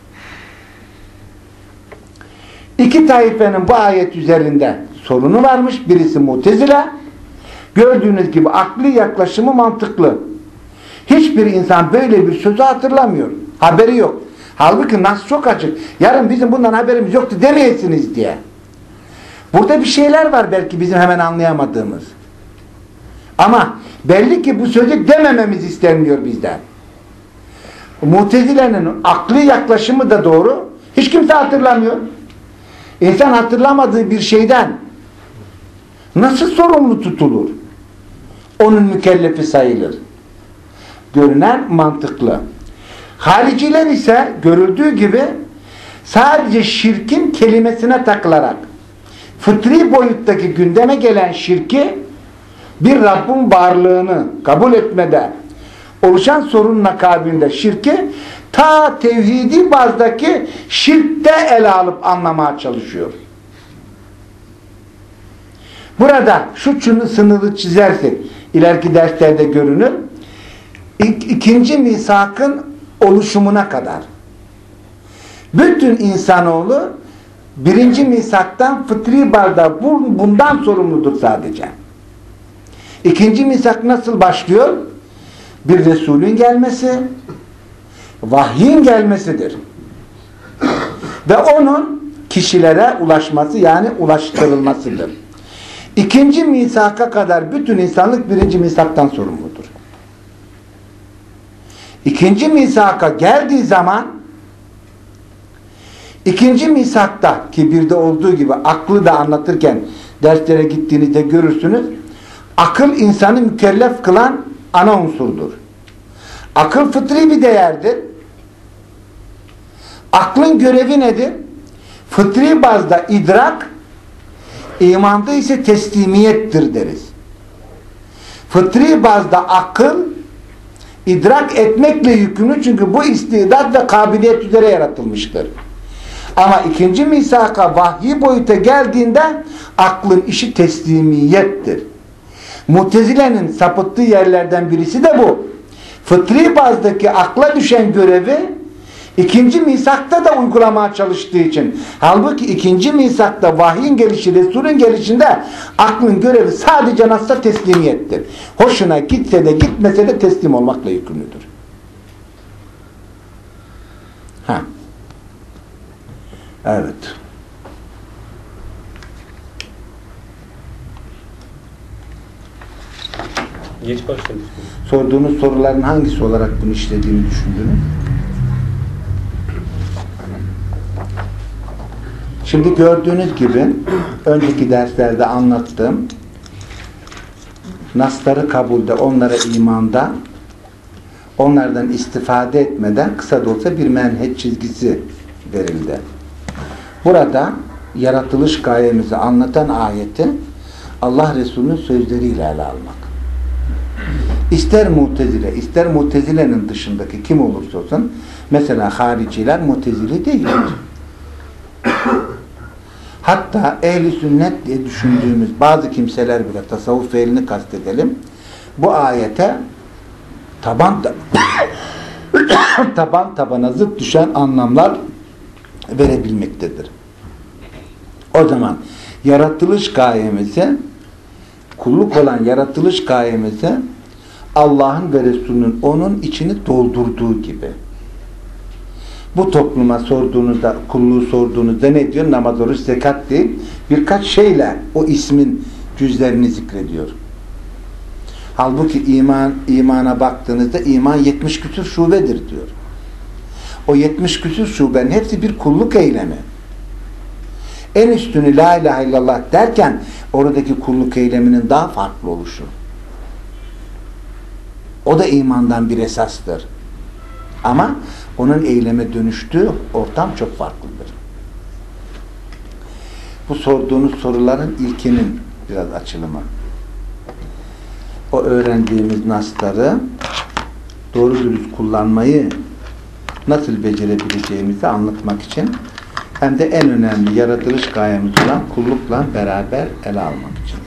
Speaker 1: İki taifenin bu ayet üzerinde sorunu varmış. Birisi Mu'tezile. Gördüğünüz gibi akli yaklaşımı mantıklı. Hiçbir insan böyle bir sözü hatırlamıyor. Haberi yok. Halbuki nas çok açık. Yarın bizim bundan haberimiz yoktu demeyesiniz diye. Burada bir şeyler var belki bizim hemen anlayamadığımız. Ama belli ki bu sözü demememiz istenmiyor bizden. Mu'tezile'nin akli yaklaşımı da doğru. Hiç kimse hatırlamıyor. İnsan hatırlamadığı bir şeyden nasıl sorumlu tutulur? Onun mükellefi sayılır. Görünen mantıklı. Hariciler ise görüldüğü gibi sadece şirkin kelimesine takılarak fıtri boyuttaki gündeme gelen şirki bir Rabbin varlığını kabul etmede oluşan sorunun akabinde şirki ta tevhidi bazdaki şirkte ele alıp anlamaya çalışıyor. Burada şu sınırı çizersek ileriki derslerde görünür. İkinci misakın oluşumuna kadar bütün insanoğlu birinci misaktan fıtri barda bundan sorumludur sadece. İkinci misak nasıl başlıyor? Bir Resulün gelmesi, vahyin gelmesidir. Ve onun kişilere ulaşması, yani ulaştırılmasıdır. İkinci misaka kadar bütün insanlık birinci misaktan sorumludur. İkinci misaka geldiği zaman ikinci misakta ki bir de olduğu gibi aklı da anlatırken derslere gittiğinizde görürsünüz. Akıl insanı mükellef kılan ana unsurdur. Akıl fıtri bir değerdir. Aklın görevi nedir? Fıtri bazda idrak, imanda ise teslimiyettir deriz. Fıtri bazda akıl idrak etmekle yükümlü, çünkü bu istidat ve kabiliyet üzere yaratılmıştır. Ama ikinci misaka vahyi boyuta geldiğinde aklın işi teslimiyettir. Mu'tezile'nin sapıttığı yerlerden birisi de bu. Fıtri bazdaki akla düşen görevi ikinci misakta da uygulamaya çalıştığı için. Halbuki ikinci misakta vahyin gelişi, Resulün gelişinde aklın görevi sadece nasla teslimiyettir. Hoşuna gitse de gitmese de teslim olmakla yükümlüdür. Evet.
Speaker 2: Geç başladık.
Speaker 1: Sorduğunuz soruların hangisi olarak bunu işlediğini düşündünüz? Şimdi gördüğünüz gibi önceki derslerde anlattığım nasları kabulde, onlara imanda, onlardan istifade etmeden kısa da olsa bir menheç çizgisi verildi. Burada yaratılış gayemizi anlatan ayeti Allah Resulü'nün sözleriyle ele almak. İster Mu'tezile, ister Mu'tezile'nin dışındaki kim olursa olsun, mesela hariciler Mu'tezili değildir. Hatta ehli sünnet diye düşündüğümüz bazı kimseler bile, tasavvuf ehlini kastedelim, bu ayete taban tabana zıt düşen anlamlar verebilmektedir. O zaman yaratılış gayemizi, kulluk olan yaratılış gayemizi Allah'ın ve Resulünün onun içini doldurduğu gibi, Bu topluma sorduğunuzda, kulluğu sorduğunuzda ne diyor? Namaz, oruç, zekat değil. Birkaç şeyle o ismin cüzlerini zikrediyor. Halbuki imana baktığınızda iman 70 küsur şubedir diyor. O 70 küsur şubenin hepsi bir kulluk eylemi. En üstünü la ilahe illallah derken oradaki kulluk eyleminin daha farklı oluşu. O da imandan bir esastır. Ama onun eyleme dönüştüğü ortam çok farklıdır. Bu sorduğunuz soruların ilkinin biraz açılımı. O öğrendiğimiz nasları doğru dürüst kullanmayı nasıl becerebileceğimizi anlatmak için hem de en önemli yaratılış gayemiz olan kullukla beraber ele almak için.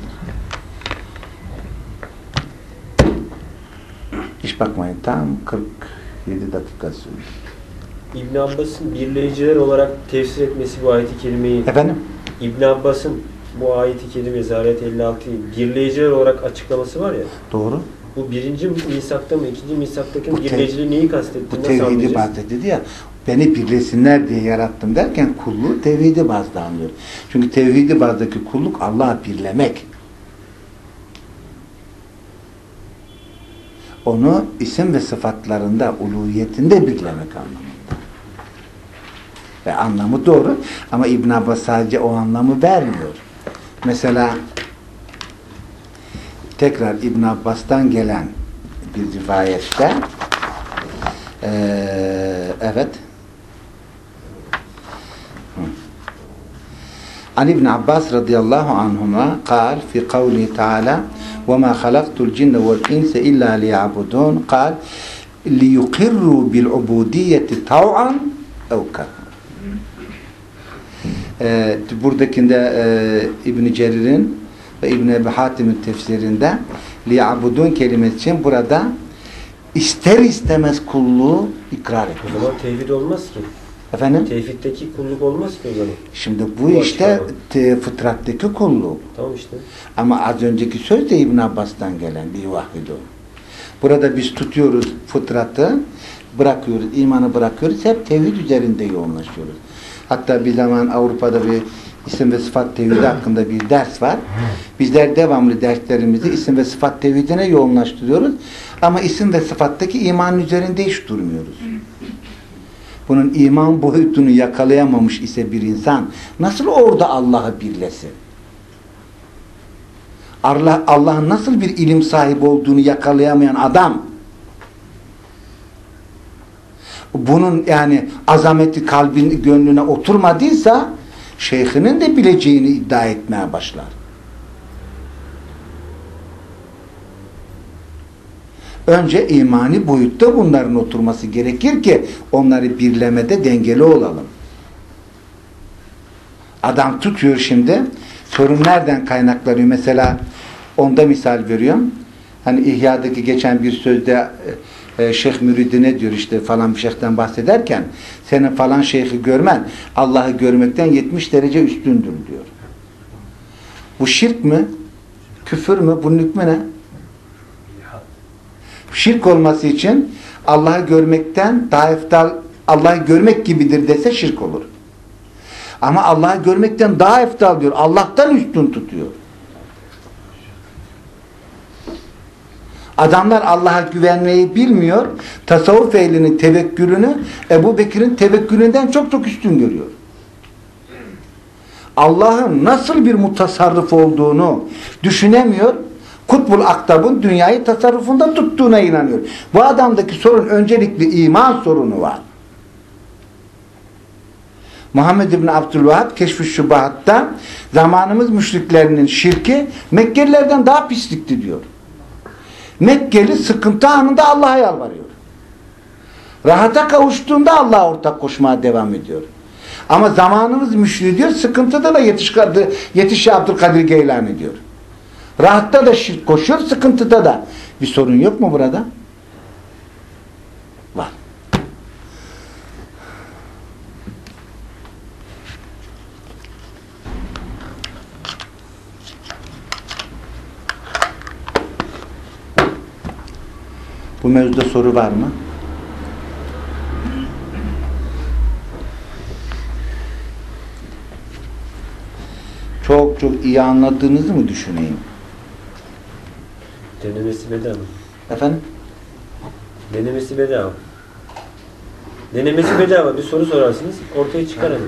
Speaker 1: Hiç bakmayın, tam 47 dakika sürdü.
Speaker 2: İbn Abbas'ın birleyiciler olarak tefsir etmesi bu ayet-i kerimeyi,
Speaker 1: Efendim?
Speaker 2: İbn Abbas'ın bu ayet-i kerime Zariyat 56'yı birleyiciler olarak açıklaması var ya.
Speaker 1: Doğru.
Speaker 2: Bu birinci misakta mı, ikinci misaktaki
Speaker 1: Bu
Speaker 2: birleyiciliği neyi kastettiğini
Speaker 1: Bu
Speaker 2: nasıl
Speaker 1: tevhidi
Speaker 2: anlayacağız?
Speaker 1: bahsetti ya. Beni birlesinler diye yarattım derken kulluğu tevhidi bazda anlıyor. Çünkü tevhidi bazdaki kulluk Allah'ı birlemek. Onu isim ve sıfatlarında, uluhiyetinde birlemek anlamında. Ve anlamı doğru ama İbn Abbas sadece o anlamı vermiyor. Mesela tekrar İbn Abbas'tan gelen bir rivayette evet An İbn Abbas radıyallahu anhuma قال في قوله تعالى وما خلقت الجن والإنس إلا ليعبدون قال ليقروا بالعبودية طوعا أو كرها. Buradakinde İbn Cerir'in ve İbn Ebi Hatim'in tefsirinde liyabudun kelimesi için burada ister istemez kulluğu ikrar ediyor.
Speaker 2: O zaman tevhid olmaz ki.
Speaker 1: Efendim?
Speaker 2: Tevhiddeki kulluk olmaz ki o zaman.
Speaker 1: Şimdi bu işte fıtrattaki kulluk.
Speaker 2: Tamam işte.
Speaker 1: Ama az önceki söz de İbn Abbas'tan gelen bir vahidu. Burada biz tutuyoruz fıtratı, bırakıyoruz, imanı bırakıyoruz, hep tevhid üzerinde yoğunlaşıyoruz. Hatta bir zaman Avrupa'da bir isim ve sıfat tevhidi hakkında bir ders var. Bizler devamlı derslerimizi isim ve sıfat tevhidine yoğunlaştırıyoruz. Ama isim ve sıfattaki imanın üzerinde hiç durmuyoruz. Bunun iman boyutunu yakalayamamış ise bir insan nasıl orada Allah'ı birlesin? Allah'ın nasıl bir ilim sahibi olduğunu yakalayamayan adam bunun yani azameti kalbin gönlüne oturmadıysa şeyhinin de bileceğini iddia etmeye başlar. Önce imani boyutta bunların oturması gerekir ki onları birlemede dengeli olalım. Adam tutuyor şimdi. Sorun nereden kaynaklanıyor? Mesela onda misal veriyorum. Hani İhya'daki geçen bir sözde şeyh müridi ne diyor işte falan bir şeyhten bahsederken senin falan şeyhi görmen Allah'ı görmekten 70 derece üstündür diyor. Bu şirk mi? Küfür mü? Bunun hükmü ne? Şirk olması için Allah'ı görmekten daha eftal, Allah'ı görmek gibidir dese şirk olur. Ama Allah'ı görmekten daha eftal diyor. Allah'tan üstün tutuyor. Adamlar Allah'a güvenmeyi bilmiyor. Tasavvuf ehlinin tevekkülünü Ebu Bekir'in tevekkülünden çok çok üstün görüyor. Allah'ın nasıl bir mutasarrıf olduğunu düşünemiyor. Kutbul Aktab'ın dünyayı tasarrufunda tuttuğuna inanıyor. Bu adamdaki sorun öncelikli iman sorunu var. Muhammed İbni Abdülvahhab Keşf-i Şubahat'ta zamanımız müşriklerinin şirki Mekkelilerden daha pislikti diyor. Mekkeli sıkıntı anında Allah'a yalvarıyor. Rahata kavuştuğunda Allah'a ortak koşmaya devam ediyor. Ama zamanımız müşriği diyor, sıkıntıda da yetiş Abdülkadir Geylani diyor. Rahatta da şirk koşuyor, sıkıntıda da. Bir sorun yok mu burada? Var. Bu mevzuda soru var mı? çok çok iyi anladığınızı mı düşüneyim?
Speaker 2: Denemesi bedava.
Speaker 1: Efendim?
Speaker 2: Denemesi bedava. Denemesi bedava. Bir soru sorarsınız, ortaya çıkar hemen.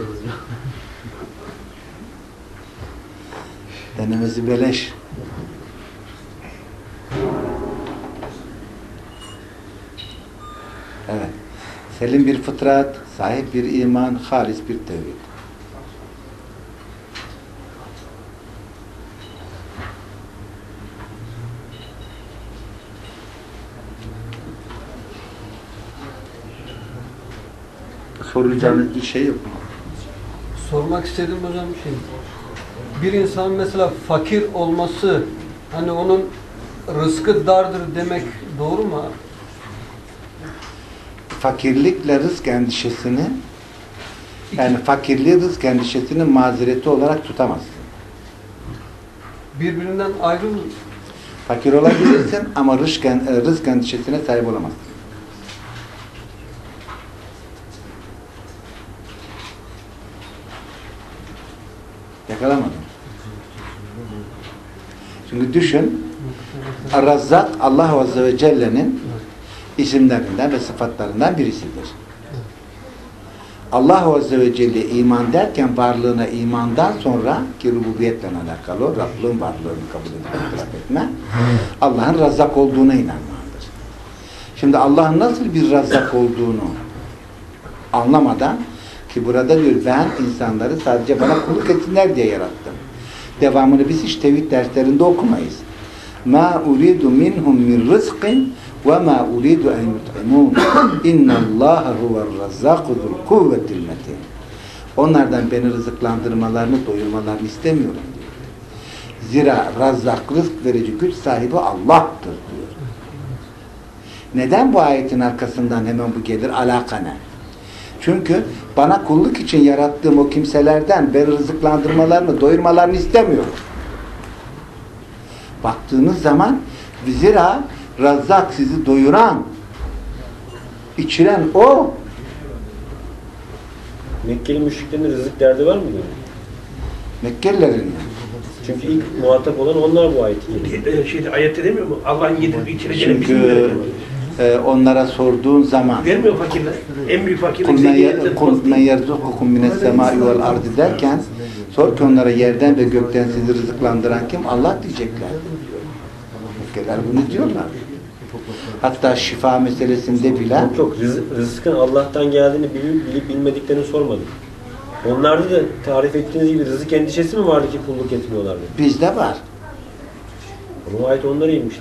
Speaker 1: Denemesi beleş. Evet. Selim bir fıtrat, sahip bir iman, halis bir tevhid. Soracağınız bir şey yok mu?
Speaker 4: Sormak istediğim hocam bir şey. Bir insan mesela fakir olması, hani onun rızkı dardır demek doğru mu?
Speaker 1: Fakirlikle rızk endişesini, yani fakirliği rızk endişesinin mazereti olarak tutamazsın.
Speaker 4: Birbirinden ayrı mı?
Speaker 1: Fakir olabilirsin ama rızk endişesine sahip olamazsın. Yakalamadım. Çünkü düşün, Ar-Razzak Allah Azze ve Celle'nin isimlerinden ve sıfatlarından birisidir. Allah Azze ve Celle iman derken varlığına imandan sonra ki rububiyetle alakalı o Rabb'ın varlığını kabul edip itiraf etme, Allah'ın Razzak olduğuna inanmaktır. Şimdi Allah'ın nasıl bir Razzak olduğunu anlamadan ki burada diyor ben insanları sadece bana kulluk etsinler diye yarattım. Devamını biz hiç tevhid derslerinde okumayız. Ma uridu minhum min rizqin ve ma uridu en yut'imun. İnnallaha huve'r-Razzaqu zul-kuvvetil metin. Onlardan beni rızıklandırmalarını, doyurmalarını istemiyorum diyor. Zira Razzak, rızk verici güç sahibi Allah'tır diyor. Neden bu ayetin arkasından hemen bu gelir? Alaka ne? Çünkü bana kulluk için yarattığım o kimselerden beni rızıklandırmalarını, doyurmalarını istemiyorum. Baktığınız zaman zira Razzak sizi doyuran, içiren o.
Speaker 2: Mekkeli müşriklerin rızık derdi var mı diyor?
Speaker 1: Mekkelilerin.
Speaker 2: Çünkü ilk muhatap olan onlar bu ayeti.
Speaker 3: Ayette demiyor mu? Allah'ın yedirip içireceğini bizim
Speaker 1: Çünkü
Speaker 3: verelim.
Speaker 1: Onlara sorduğun zaman
Speaker 3: Vermiyor fakirler. En büyük fakirler.
Speaker 1: kul men yerzukukum mines semai vel ardı derken sor ki onlara yerden ve gökten sizi rızıklandıran kim? Allah diyecekler. Mekkeliler bunu diyorlar. Hatta şifa meselesinde bile
Speaker 2: Çok rızkın Allah'tan geldiğini bilip bilmediklerini sormadık. Onlarda da tarif ettiğiniz gibi rızık endişesi mi vardı ki kulluk etmiyorlardı?
Speaker 1: bizde var.
Speaker 2: Bu ayet onlara inmişti.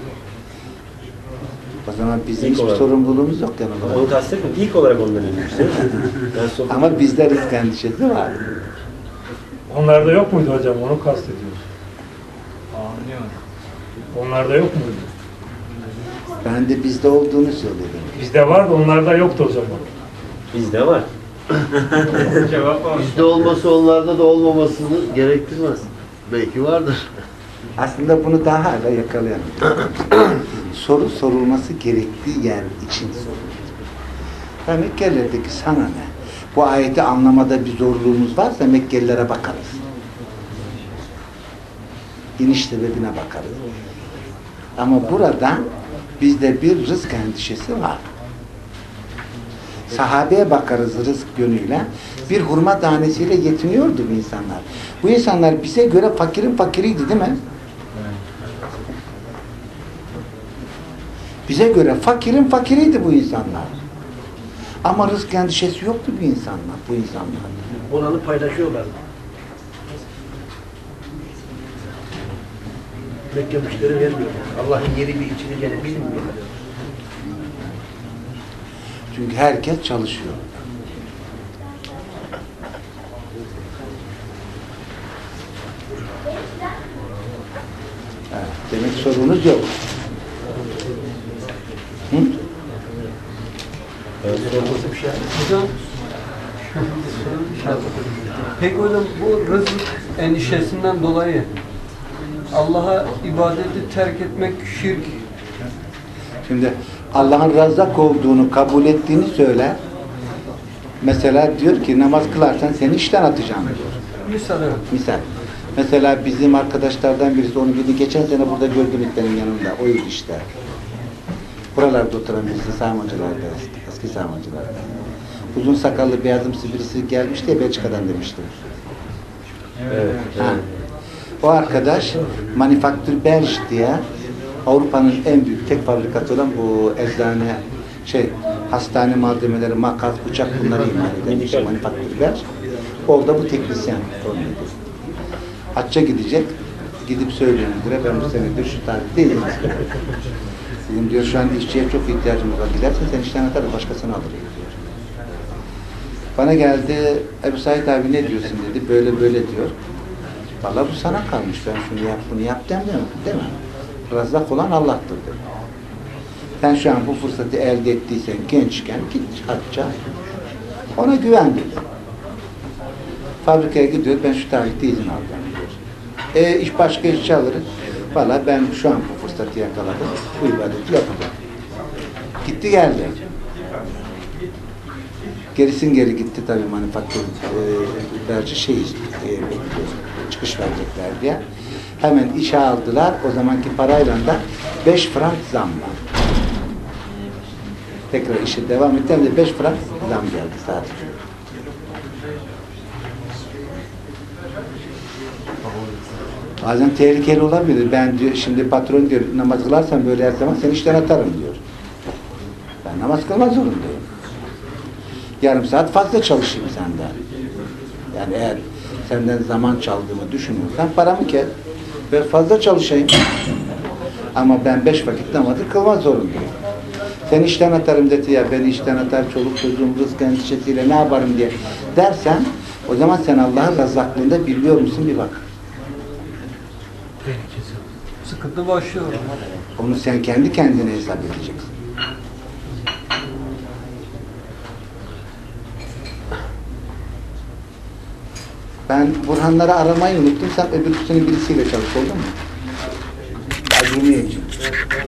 Speaker 1: O zaman bizim
Speaker 2: İlk
Speaker 1: hiçbir
Speaker 2: olarak.
Speaker 1: sorumluluğumuz yok yanında.
Speaker 2: Onu kastetmiyorum. İlk olarak onlara inmişti.
Speaker 1: Ama bizde rızk endişesi var.
Speaker 5: Onlarda yok muydu hocam? Onu kastediyoruz. Anlıyorum. Onlarda yok muydu?
Speaker 1: Ben de bizde olduğunu söyledim.
Speaker 5: Bizde vardı, onlarda yoktu o zaman.
Speaker 2: Bizde var.
Speaker 6: Bizde olması onlarda da olmamasını gerektirmez. Belki vardır.
Speaker 1: Aslında bunu daha hala yakalayalım. Soru sorulması gerektiği yer için sorulur. Ya Mekkelilerdeki sana ne? Bu ayeti anlamada bir zorluğumuz varsa Mekkelilere bakarız. İniş sebebine bakarız. Ama burada bizde bir rızk endişesi var. Sahabeye bakarız rızk yönüyle. Bir hurma tanesiyle yetiniyordu bu insanlar. Bu insanlar bize göre fakirin fakiriydi değil mi? Bize göre fakirin fakiriydi bu insanlar. Ama rızk endişesi yoktu bu insanlar.
Speaker 3: Olanı paylaşıyorlar. Mekke müşteri vermiyor. Allah'ın yeri bir içileceğini bilmiyorlar.
Speaker 1: Çünkü herkes çalışıyor. Evet, demek sorunuz yok. Hı?
Speaker 2: Sorması bir şey.
Speaker 4: Hocam, peki hocam bu rızık endişesinden dolayı Allah'a ibadeti terk etmek şirk.
Speaker 1: Şimdi Allah'ın Razzak olduğunu kabul ettiğini söyler. Mesela diyor ki namaz kılarsan seni işten atacağım diyor.
Speaker 4: Misal evet.
Speaker 1: Misal. Mesela bizim arkadaşlardan birisi, onu bir geçen sene burada gördüm benim yanımda. Oydu işte. Buralarda oturan birisi sağmacılarda, eski sağmacılarda. Uzun sakallı beyazımsı birisi gelmişti ya, Belçika'dan demiştim.
Speaker 2: Evet.
Speaker 1: Ha. O arkadaş Manufaktur Belge diye Avrupa'nın en büyük tek fabrikası olan bu eczane, hastane malzemeleri, makas, bıçak, bunları imal eden işte Manufaktur Belge. Orada bu teknisyen olmuyordu. Hacca gidecek, gidip söylüyor müdüre, ben bu senedir şu tarihteyim. Bizim diyor, şu an işçiye çok ihtiyacımız var. Gidersen sen işten atarız, başkasını alır diyor. Bana geldi, Ebu Said abi ne diyorsun dedi, böyle böyle diyor. Vallahi bu sana kalmış, ben şunu yap, bunu yap demiyorum, değil mi? Razak olan Allah'tır dedi. Sen şu an bu fırsatı elde ettiysen gençken git hacca, ona güven dedi. Fabrikaya gidiyor, ben şu tarihte izin aldım diyor. İş başka işçi alırız. Vallahi ben şu an bu fırsatı yakaladım, bu ibadeti yapacağım. Gitti geldi. Gerisin geri gitti tabii Manufaktur Belge bekliyor, çıkış verecekler diye. Hemen işe aldılar, o zamanki parayla da 5 frank zam var. Tekrar işe devam etti, hem de 5 frank zam geldi sadece. Bazen tehlikeli olabilir. Ben diyor, şimdi patron diyor, namaz kılarsan böyle her zaman seni işten atarım diyor. Ben namaz kılmak zorundayım. Yarım saat fazla çalışayım senden. Yani eğer senden zaman çaldığımı düşünüyorsan paramı kes. Ben fazla çalışayım. Ama ben 5 vakit namazı kılmak zorundayım. Sen işten atarım dedi ya, beni işten atar, çoluk çocuğum rızk endişesiyle ne yaparım diye dersen, o zaman sen Allah'ın razzaklığında biliyor musun bir bak.
Speaker 4: Sıkıntı başlıyor.
Speaker 1: Onu sen kendi kendine hesap edeceksin. Ben Burhanları aramayı unuttum. Sen öbürsünün birisiyle çalış, oldu mu? Acemi